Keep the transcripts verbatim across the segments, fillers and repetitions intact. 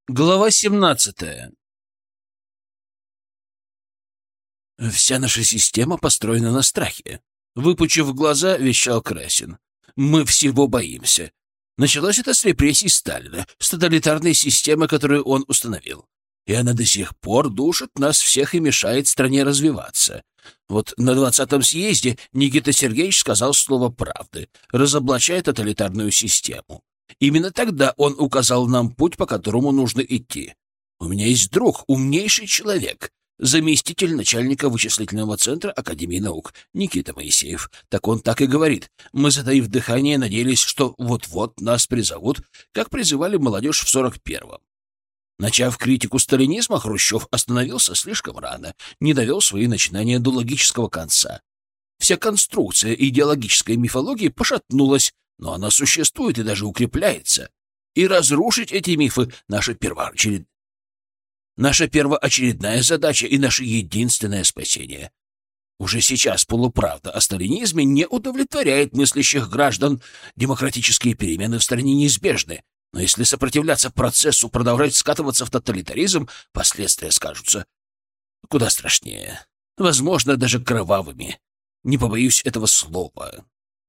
Глава семнадцатая. «Вся наша система построена на страхе», — выпучив глаза, вещал Красин. «Мы всего боимся. Началось это с репрессий Сталина, с тоталитарной системы, которую он установил. И она до сих пор душит нас всех и мешает стране развиваться. Вот на двадцатом съезде Никита Сергеевич сказал слово правды, разоблачая тоталитарную систему. Именно тогда он указал нам путь, по которому нужно идти. У меня есть друг, умнейший человек, заместитель начальника вычислительного центра Академии наук, Никита Моисеев. Так он так и говорит. Мы, затаив дыхание, надеялись, что вот-вот нас призовут, как призывали молодежь в сорок первом. Начав критику сталинизма, Хрущев остановился слишком рано, не довел свои начинания до логического конца. Вся конструкция идеологической мифологии пошатнулась, но она существует и даже укрепляется. И разрушить эти мифы — наша первоочеред... наша первоочередная задача и наше единственное спасение. Уже сейчас полуправда о сталинизме не удовлетворяет мыслящих граждан. Демократические перемены в стране неизбежны. Но если сопротивляться процессу, продолжать скатываться в тоталитаризм, последствия скажутся куда страшнее. Возможно, даже кровавыми. Не побоюсь этого слова.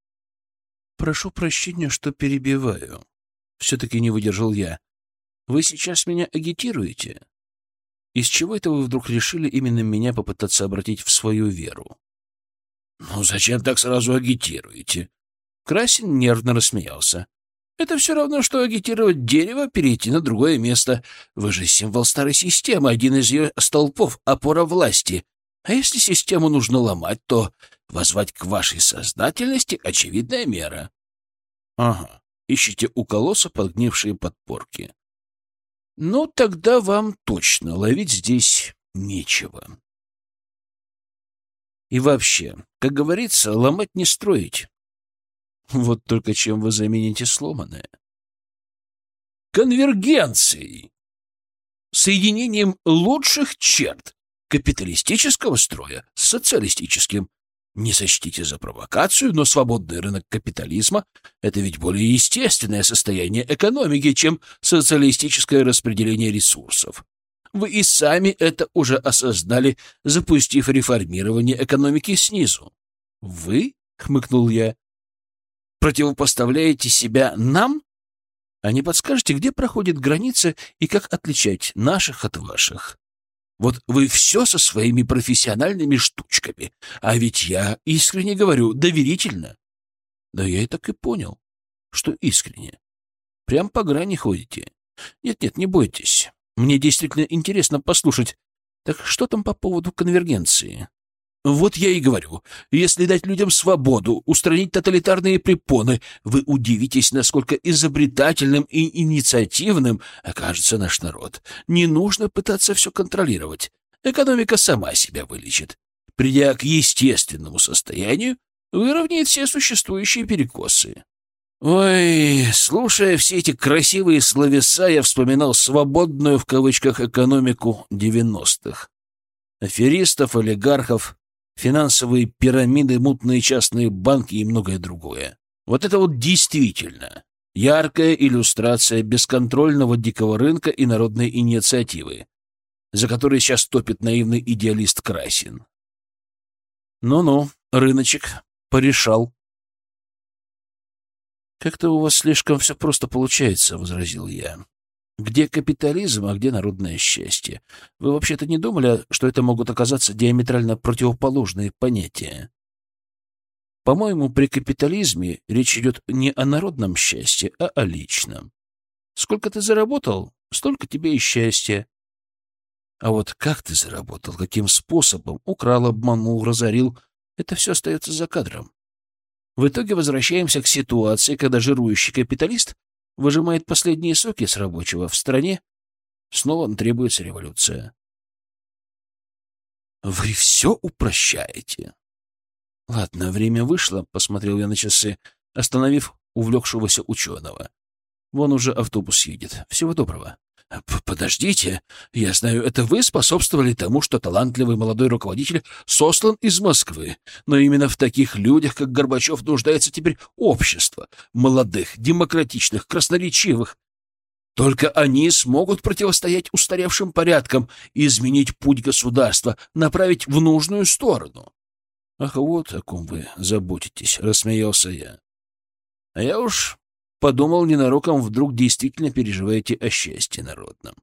Прошу прощения, что перебиваю. Все-таки не выдержал я. Вы сейчас меня агитируете? Из чего это вы вдруг решили именно меня попытаться обратить в свою веру? Ну, зачем так сразу агитируете? Красин нервно рассмеялся. Это все равно, что агитировать дерево перейти на другое место. Вы же символ старой системы, один из ее столпов, опора власти. А если систему нужно ломать, то воззвать к вашей сознательности — очевидная мера. Ага, ищите у колосса подгнившие подпорки. Ну, тогда вам точно ловить здесь нечего. И вообще, как говорится, ломать не строить. Вот только чем вы замените сломанное? Конвергенцией. Соединением лучших черт капиталистического строя с социалистическим. Не сочтите за провокацию, но свободный рынок капитализма — это ведь более естественное состояние экономики, чем социалистическое распределение ресурсов. Вы и сами это уже осознали, запустив реформирование экономики снизу. «Вы?» — хмыкнул я. «Противопоставляете себя нам? А не подскажете, где проходит граница и как отличать наших от ваших?» Вот вы все со своими профессиональными штучками. А ведь я искренне говорю, доверительно. Да я и так и понял, что искренне. Прям по грани ходите. Нет-нет, не бойтесь. Мне действительно интересно послушать. Так что там по поводу конвергенции? Вот я и говорю, если дать людям свободу, устранить тоталитарные препоны, вы удивитесь, насколько изобретательным и инициативным окажется наш народ. Не нужно пытаться все контролировать. Экономика сама себя вылечит. Придя к естественному состоянию, выровняет все существующие перекосы. Ой, слушая все эти красивые словеса, я вспоминал «свободную» в кавычках экономику девяностых. Аферистов, олигархов, финансовые пирамиды, мутные частные банки и многое другое. Вот это вот действительно яркая иллюстрация бесконтрольного дикого рынка и народной инициативы, за которой сейчас топит наивный идеалист Красин. Ну-ну, рыночек порешал. «Как-то у вас слишком все просто получается», — возразил я. «Где капитализм, а где народное счастье? Вы вообще-то не думали, что это могут оказаться диаметрально противоположные понятия? По-моему, при капитализме речь идет не о народном счастье, а о личном. Сколько ты заработал, столько тебе и счастья. А вот как ты заработал, каким способом, украл, обманул, разорил — это все остается за кадром. В итоге возвращаемся к ситуации, когда жирующий капиталист выжимает последние соки с рабочего в стране, снова требуется революция». «Вы все упрощаете». «Ладно, время вышло», — посмотрел я на часы, остановив увлекшегося ученого. «Вон уже автобус едет. Всего доброго». «Подождите, я знаю, это вы способствовали тому, что талантливый молодой руководитель сослан из Москвы, но именно в таких людях, как Горбачев, нуждается теперь общество, молодых, демократичных, красноречивых». Только они смогут противостоять устаревшим порядкам и изменить путь государства, направить в нужную сторону. — Ах, вот о ком вы заботитесь, — рассмеялся я. — А я уж подумал, ненароком вдруг действительно переживаете о счастье народном.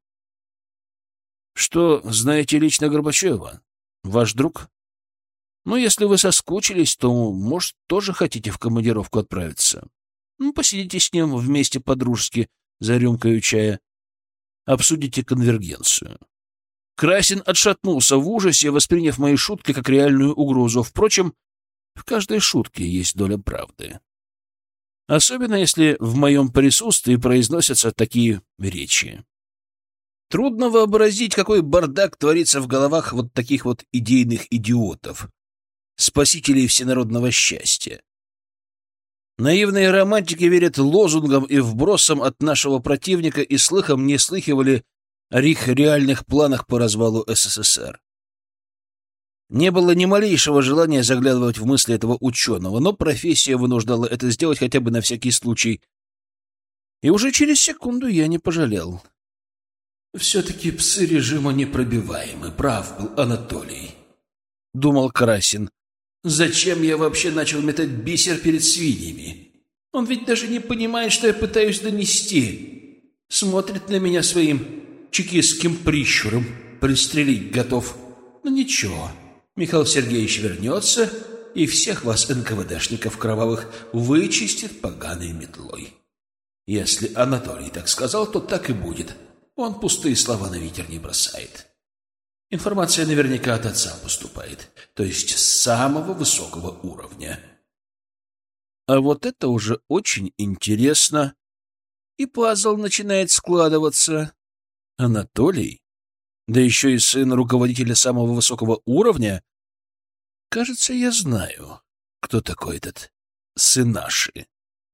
— Что, знаете лично Горбачева? Ваш друг? Ну, если вы соскучились, то, может, тоже хотите в командировку отправиться? Ну, посидите с ним вместе по-дружески за рюмкой чая. Обсудите конвергенцию. Красин отшатнулся в ужасе, восприняв мои шутки как реальную угрозу. Впрочем, в каждой шутке есть доля правды. Особенно, если в моем присутствии произносятся такие речи. Трудно вообразить, какой бардак творится в головах вот таких вот идейных идиотов, спасителей всенародного счастья. Наивные романтики верят лозунгам и вбросам от нашего противника и слыхом не слыхивали о их реальных планах по развалу СССР. Не было ни малейшего желания заглядывать в мысли этого ученого, но профессия вынуждала это сделать хотя бы на всякий случай. И уже через секунду я не пожалел. «Все-таки псы режима непробиваемы, прав был Анатолий», — думал Красин. «Зачем я вообще начал метать бисер перед свиньями? Он ведь даже не понимает, что я пытаюсь донести. Смотрит на меня своим чекистским прищуром, пристрелить готов. Но ничего, Михаил Сергеевич вернется и всех вас, эн ка вэ дэшников кровавых, вычистит поганой метлой. Если Анатолий так сказал, то так и будет. Он пустые слова на ветер не бросает». Информация наверняка от отца поступает, то есть с самого высокого уровня. А вот это уже очень интересно. И пазл начинает складываться. Анатолий, да еще и сын руководителя самого высокого уровня. Кажется, я знаю, кто такой этот сынаши.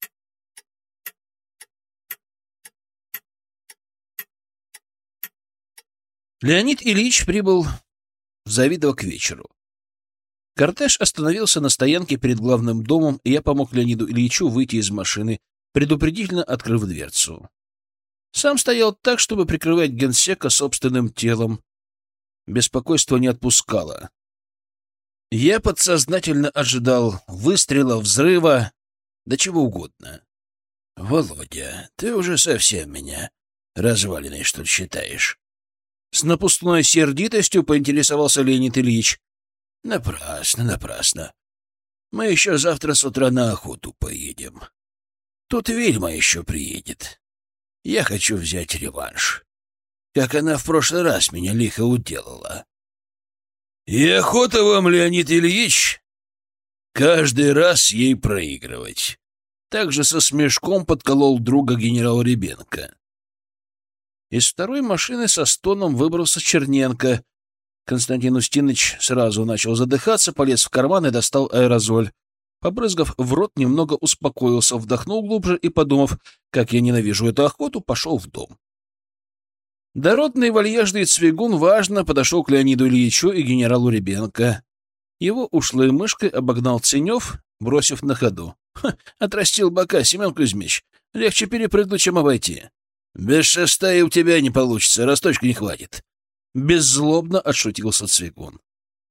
Леонид Ильич прибыл в Завидово к вечеру. Кортеж остановился на стоянке перед главным домом, и я помог Леониду Ильичу выйти из машины, предупредительно открыв дверцу. Сам стоял так, чтобы прикрывать генсека собственным телом. Беспокойство не отпускало. Я подсознательно ожидал выстрела, взрыва, да чего угодно. — Володя, ты уже совсем меня развалиной, что ли, считаешь? С напускной сердитостью поинтересовался Леонид Ильич. — Напрасно, напрасно. Мы еще завтра с утра на охоту поедем. Тут Вильма еще приедет. Я хочу взять реванш, как она в прошлый раз меня лихо уделала. — И охота вам, Леонид Ильич, каждый раз ей проигрывать. Также со смешком подколол друга генерал Ребенко. Из второй машины со стоном выбрался Черненко. Константин Устиныч сразу начал задыхаться, полез в карман и достал аэрозоль. Побрызгав в рот, немного успокоился, вдохнул глубже и, подумав, как я ненавижу эту охоту, пошел в дом. Дородный вальяжный Цвигун важно подошел к Леониду Ильичу и генералу Ребенко. Его ушлой мышкой обогнал Ценев, бросив на ходу. — Отрастил бока, Семен Кузьмич. Легче перепрыгнуть, чем обойти. Без шеста и у тебя не получится, росточка не хватит. Беззлобно отшутился Цвигун.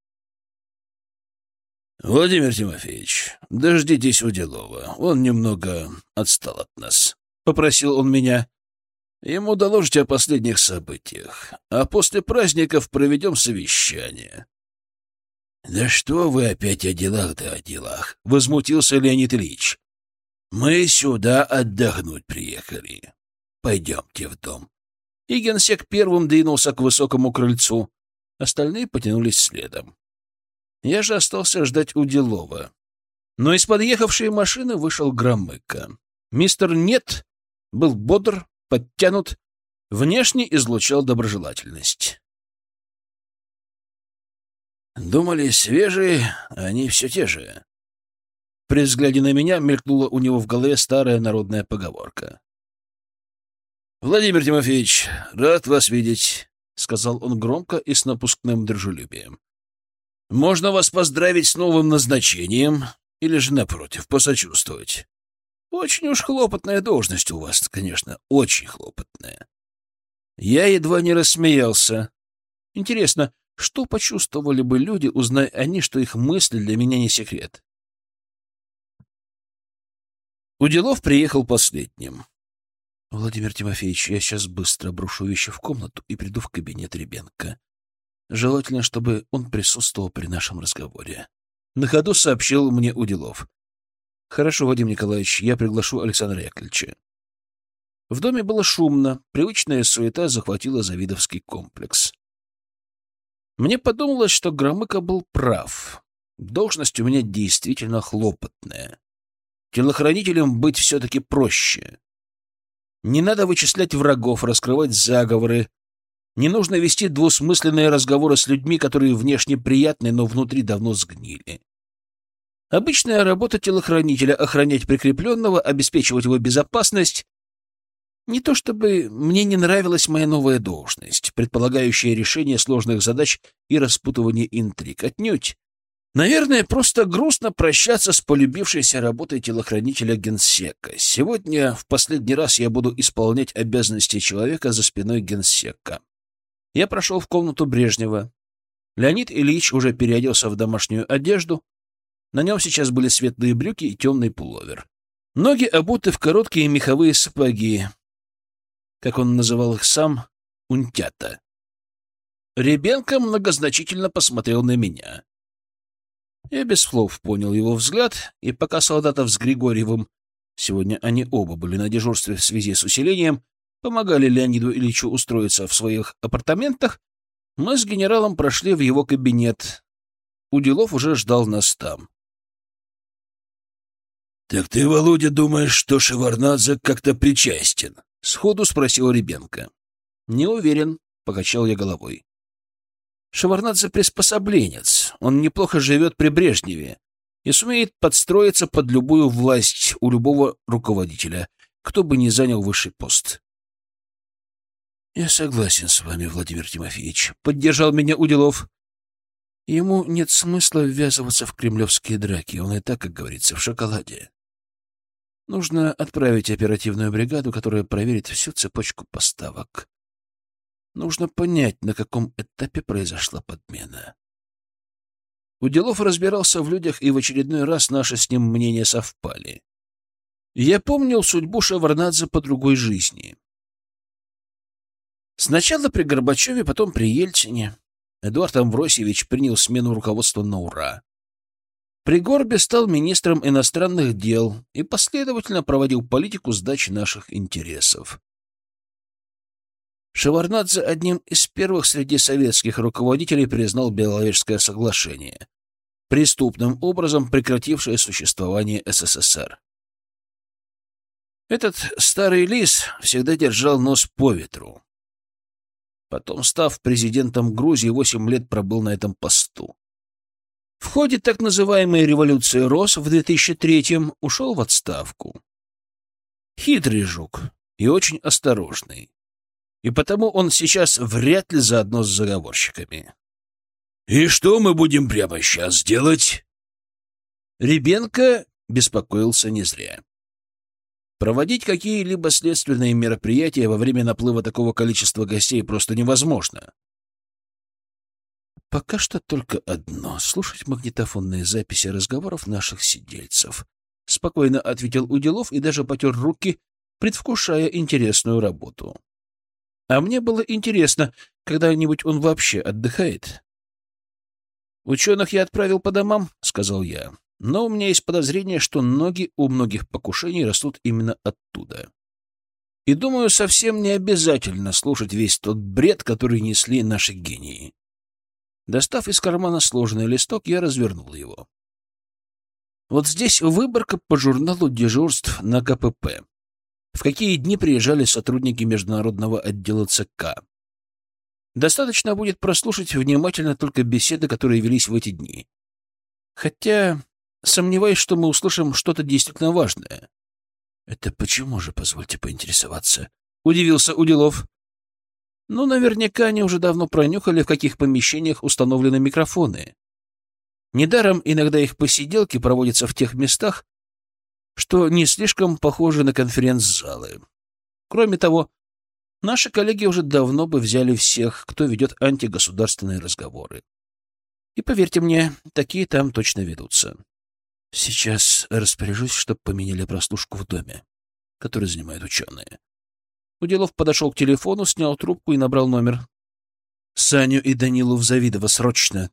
— Владимир Тимофеевич, дождитесь Уделова. Он немного отстал от нас. — попросил он меня. Ему доложите о последних событиях, а после праздников проведем совещание. — Да что вы опять о делах да о делах? — возмутился Леонид Ильич. — Мы сюда отдохнуть приехали. Пойдемте в дом. И генсек первым двинулся к высокому крыльцу. Остальные потянулись следом. Я же остался ждать Уделова. Но из подъехавшей машины вышел Громыко. Мистер Нет был бодр, подтянут, внешне излучал доброжелательность. Думали, свежие, а они все те же. При взгляде на меня мелькнула у него в голове старая народная поговорка. — Владимир Тимофеевич, рад вас видеть, — сказал он громко и с напускным дружелюбием. — Можно вас поздравить с новым назначением или же, напротив, посочувствовать. Очень уж хлопотная должность у вас, конечно, очень хлопотная. Я едва не рассмеялся. Интересно, что почувствовали бы люди, узная они, что их мысли для меня не секрет? Уделов приехал последним. — Владимир Тимофеевич, я сейчас быстро брошу вещи в комнату и приду в кабинет Ребенка. Желательно, чтобы он присутствовал при нашем разговоре. На ходу сообщил мне Уделов. — Хорошо, Вадим Николаевич, я приглашу Александра Яковлевича. В доме было шумно, привычная суета захватила Завидовский комплекс. Мне подумалось, что Громыко был прав. Должность у меня действительно хлопотная. Телохранителям быть все-таки проще. Не надо вычислять врагов, раскрывать заговоры. Не нужно вести двусмысленные разговоры с людьми, которые внешне приятны, но внутри давно сгнили. Обычная работа телохранителя — охранять прикрепленного, обеспечивать его безопасность. Не то чтобы мне не нравилась моя новая должность, предполагающая решение сложных задач и распутывание интриг. Отнюдь. Наверное, просто грустно прощаться с полюбившейся работой телохранителя генсека. Сегодня в последний раз я буду исполнять обязанности человека за спиной генсека. Я прошел в комнату Брежнева. Леонид Ильич уже переоделся в домашнюю одежду. На нем сейчас были светлые брюки и темный пуловер. Ноги обуты в короткие меховые сапоги, как он называл их сам, унтята. Ребенко многозначительно посмотрел на меня. Я без слов понял его взгляд, и пока Солдатов с Григорьевым, сегодня они оба были на дежурстве в связи с усилением, помогали Леониду Ильичу устроиться в своих апартаментах, мы с генералом прошли в его кабинет. Уделов уже ждал нас там. — Так ты, Володя, думаешь, что Шеварднадзе как-то причастен? — сходу спросил Ребенко. — Не уверен, — покачал я головой. Шеварднадзе приспособленец. Он неплохо живет при Брежневе и сумеет подстроиться под любую власть у любого руководителя, кто бы ни занял высший пост. — Я согласен с вами, Владимир Тимофеевич, — поддержал меня Уделов. Ему нет смысла ввязываться в кремлевские драки, он и так, как говорится, в шоколаде. Нужно отправить оперативную бригаду, которая проверит всю цепочку поставок. Нужно понять, на каком этапе произошла подмена. Уделов разбирался в людях, и в очередной раз наши с ним мнения совпали. Я помнил судьбу Шеварднадзе по другой жизни. Сначала при Горбачеве, потом при Ельцине. Эдуард Амвросьевич принял смену руководства на ура. При Горбе стал министром иностранных дел и последовательно проводил политику сдачи наших интересов. Шеварднадзе одним из первых среди советских руководителей признал Беловежское соглашение, преступным образом прекратившее существование СССР. Этот старый лис всегда держал нос по ветру. Потом, став президентом Грузии, восемь лет пробыл на этом посту. В ходе так называемой революции Рос в две тысячи третьем ушел в отставку. Хитрый жук и очень осторожный. И потому он сейчас вряд ли заодно с заговорщиками. — И что мы будем прямо сейчас делать? Ребенко беспокоился не зря. Проводить какие-либо следственные мероприятия во время наплыва такого количества гостей просто невозможно. Пока что только одно — слушать магнитофонные записи разговоров наших сидельцев. Спокойно ответил Уделов и даже потер руки, предвкушая интересную работу. А мне было интересно, когда-нибудь он вообще отдыхает? «Ученых я отправил по домам», — сказал я. «Но у меня есть подозрение, что ноги у многих покушений растут именно оттуда. И, думаю, совсем не обязательно слушать весь тот бред, который несли наши гении». Достав из кармана сложенный листок, я развернул его. Вот здесь выборка по журналу дежурств на ка пэ пэ. В какие дни приезжали сотрудники международного отдела ЦК. Достаточно будет прослушать внимательно только беседы, которые велись в эти дни. Хотя сомневаюсь, что мы услышим что-то действительно важное. — Это почему же, позвольте поинтересоваться? — удивился Уделов. — Ну, наверняка они уже давно пронюхали, в каких помещениях установлены микрофоны. Недаром иногда их посиделки проводятся в тех местах, что не слишком похожи на конференц-залы. Кроме того, наши коллеги уже давно бы взяли всех, кто ведет антигосударственные разговоры. И поверьте мне, такие там точно ведутся. Сейчас распоряжусь, чтобы поменяли прослушку в доме, который занимают ученые. Уделов подошел к телефону, снял трубку и набрал номер. Саню и Данилу в Завидово срочно.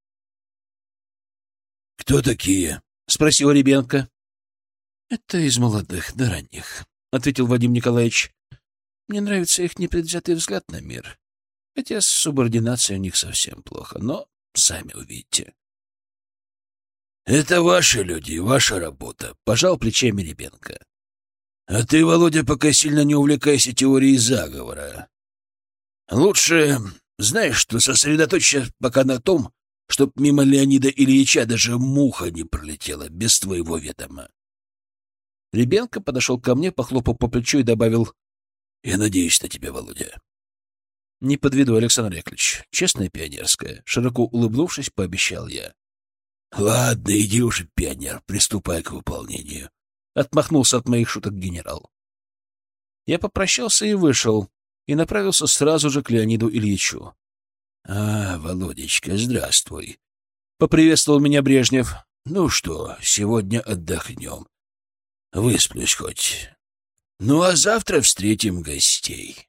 — Кто такие? — спросил Ребенко. — Это из молодых до ранних, — ответил Вадим Николаевич. — Мне нравится их непредвзятый взгляд на мир. Хотя с субординацией у них совсем плохо, но сами увидите. — Это ваши люди, ваша работа, — пожал плечами Ребенко. — А ты, Володя, пока сильно не увлекайся теорией заговора. Лучше, знаешь что, сосредоточься пока на том, чтоб мимо Леонида Ильича даже муха не пролетела без твоего ведома. Ребенко подошел ко мне, похлопал по плечу и добавил: — Я надеюсь на тебя, Володя. — Не подведу, Александр Яковлевич. Честное пионерское. Широко улыбнувшись, пообещал я. — Ладно, иди уже, пионер, приступай к выполнению. Отмахнулся от моих шуток генерал. Я попрощался и вышел, и направился сразу же к Леониду Ильичу. — А, Володечка, здравствуй. — поприветствовал меня Брежнев. — Ну что, сегодня отдохнем. Высплюсь хоть. Ну, а завтра встретим гостей.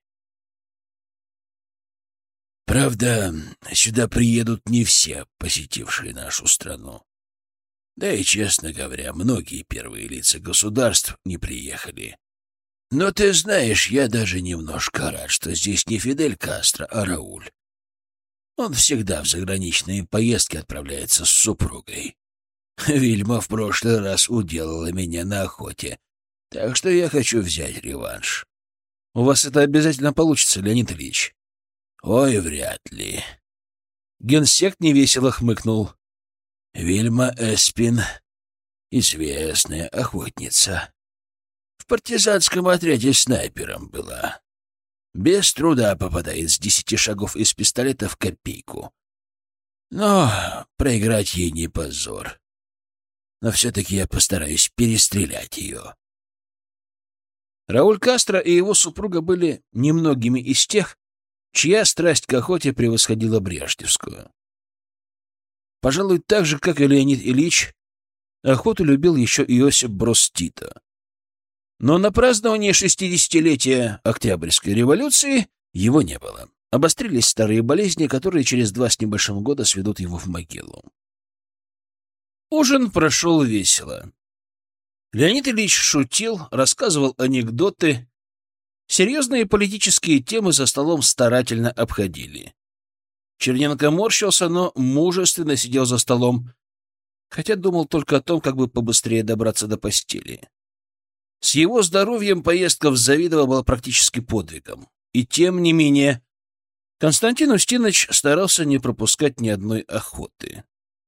Правда, сюда приедут не все, посетившие нашу страну. Да и, честно говоря, многие первые лица государств не приехали. Но ты знаешь, я даже немножко рад, что здесь не Фидель Кастро, а Рауль. Он всегда в заграничные поездки отправляется с супругой. Вильма в прошлый раз уделала меня на охоте, так что я хочу взять реванш. — У вас это обязательно получится, Леонид Ильич. — Ой, вряд ли. Генсек невесело хмыкнул. Вильма Эспин — известная охотница. В партизанском отряде снайпером была. Без труда попадает с десяти шагов из пистолета в копейку. Но проиграть ей не позор. Но все-таки я постараюсь перестрелять ее. Рауль Кастро и его супруга были немногими из тех, чья страсть к охоте превосходила брежневскую. Пожалуй, так же, как и Леонид Ильич, охоту любил еще Иосип Брос Тито. Но на праздновании шестидесятилетия Октябрьской революции его не было. Обострились старые болезни, которые через два с небольшим года сведут его в могилу. Ужин прошел весело. Леонид Ильич шутил, рассказывал анекдоты. Серьезные политические темы за столом старательно обходили. Черненко морщился, но мужественно сидел за столом, хотя думал только о том, как бы побыстрее добраться до постели. С его здоровьем поездка в Завидово была практически подвигом. И тем не менее, Константин Устинович старался не пропускать ни одной охоты.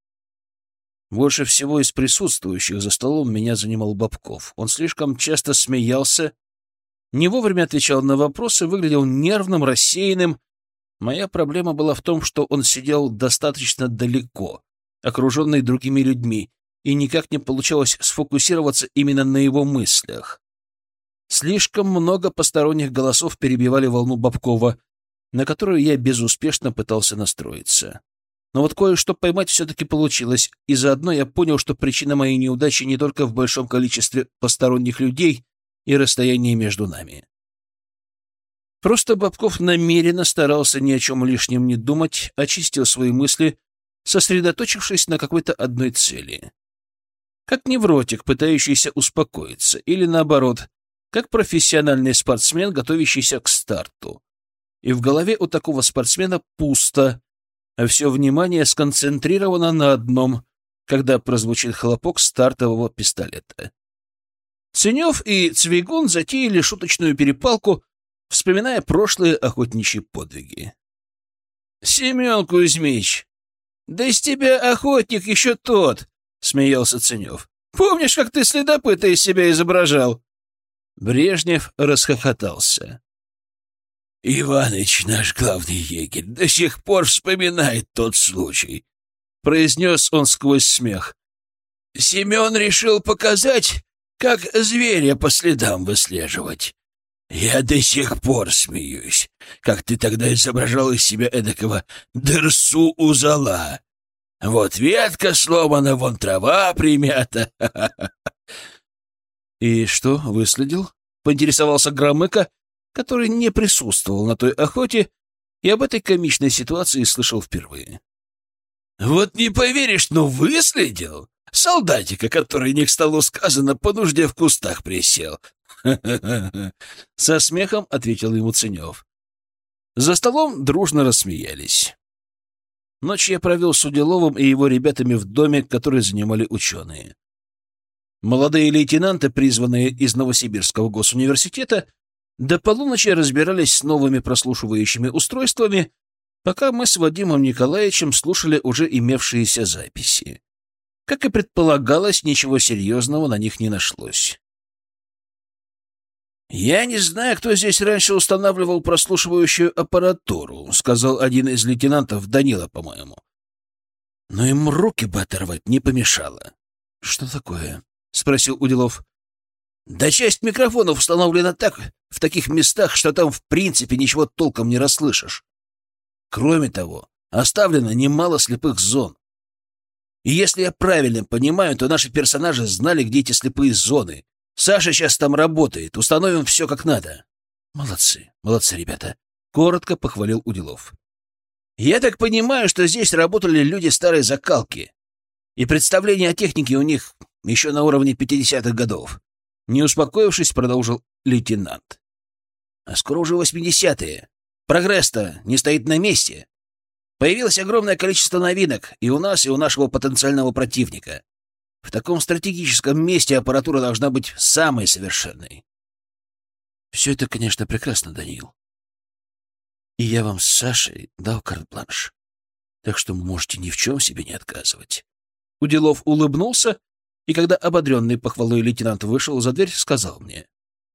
Больше всего из присутствующих за столом меня занимал Бобков. Он слишком часто смеялся, не вовремя отвечал на вопросы, выглядел нервным, рассеянным. Моя проблема была в том, что он сидел достаточно далеко, окруженный другими людьми, и никак не получалось сфокусироваться именно на его мыслях. Слишком много посторонних голосов перебивали волну Бобкова, на которую я безуспешно пытался настроиться. Но вот кое-что поймать все-таки получилось, и заодно я понял, что причина моей неудачи не только в большом количестве посторонних людей и расстоянии между нами. Просто Бобков намеренно старался ни о чем лишнем не думать, очистил свои мысли, сосредоточившись на какой-то одной цели. Как невротик, пытающийся успокоиться, или наоборот, как профессиональный спортсмен, готовящийся к старту. И в голове у такого спортсмена пусто, а все внимание сконцентрировано на одном, когда прозвучит хлопок стартового пистолета. Ценев и Цвигун затеяли шуточную перепалку, вспоминая прошлые охотничьи подвиги. — Семен Кузьмич, да из тебя охотник еще тот! — смеялся Ценев. — Помнишь, как ты следопыта из себя изображал? Брежнев расхохотался. «Иваныч, наш главный егерь, до сих пор вспоминает тот случай», — произнес он сквозь смех. «Семен решил показать, как зверя по следам выслеживать. Я до сих пор смеюсь, как ты тогда изображал из себя эдакого дырсу у зола. Вот ветка сломана, вон трава примята. И что, выследил? Поинтересовался Громыко, который не присутствовал на той охоте и об этой комичной ситуации слышал впервые. Вот не поверишь, но выследил. Солдатика, который, не к столу сказано, по нужде в кустах присел. Со смехом ответил ему Ценев. За столом дружно рассмеялись. Ночь я провел с Уделовым и его ребятами в доме, который занимали ученые. Молодые лейтенанты, призванные из Новосибирского госуниверситета, до полуночи разбирались с новыми прослушивающими устройствами, пока мы с Вадимом Николаевичем слушали уже имевшиеся записи. Как и предполагалось, ничего серьезного на них не нашлось. «Я не знаю, кто здесь раньше устанавливал прослушивающую аппаратуру», — сказал один из лейтенантов, Данила, по-моему. «Но им руки бы оторвать не помешало». «Что такое?» — спросил Уделов. «Да часть микрофонов установлена так, в таких местах, что там в принципе ничего толком не расслышишь. Кроме того, оставлено немало слепых зон. И если я правильно понимаю, то наши персонажи знали, где эти слепые зоны. Саша сейчас там работает. Установим все как надо». «Молодцы, молодцы, ребята», — коротко похвалил Уделов. «Я так понимаю, что здесь работали люди старой закалки, и представление о технике у них еще на уровне пятидесятых годов». Не успокоившись, продолжил лейтенант. «А скоро уже восьмидесятые. Прогресс-то не стоит на месте. Появилось огромное количество новинок и у нас, и у нашего потенциального противника. В таком стратегическом месте аппаратура должна быть самой совершенной». «Все это, конечно, прекрасно, Даниил. И я вам с Сашей дал карт-бланш, так что можете ни в чем себе не отказывать». Уделов улыбнулся, и когда ободренный похвалой лейтенант вышел за дверь, сказал мне: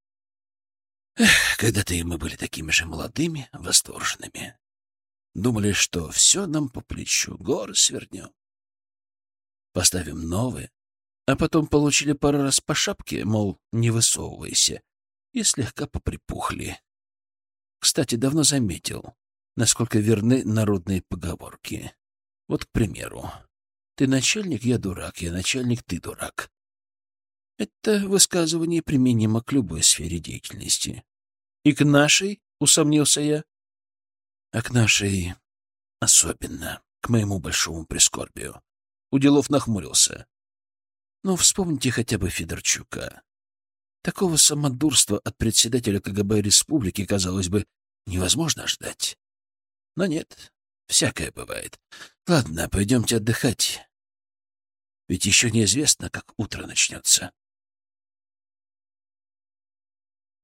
«Эх, когда-то и мы были такими же молодыми, восторженными. Думали, что все нам по плечу, горы свернем, поставим новые, а потом получили пару раз по шапке, мол, не высовывайся, и слегка поприпухли. Кстати, давно заметил, насколько верны народные поговорки. Вот, к примеру, «Ты начальник, я дурак, я начальник, ты дурак». Это высказывание применимо к любой сфере деятельности. И к нашей, усомнился я, а к нашей особенно, к моему большому прискорбию. Уделов нахмурился. Ну, вспомните хотя бы Федорчука. Такого самодурства от председателя КГБ республики, казалось бы, невозможно ждать. Но нет, всякое бывает. Ладно, пойдемте отдыхать. Ведь еще неизвестно, как утро начнется.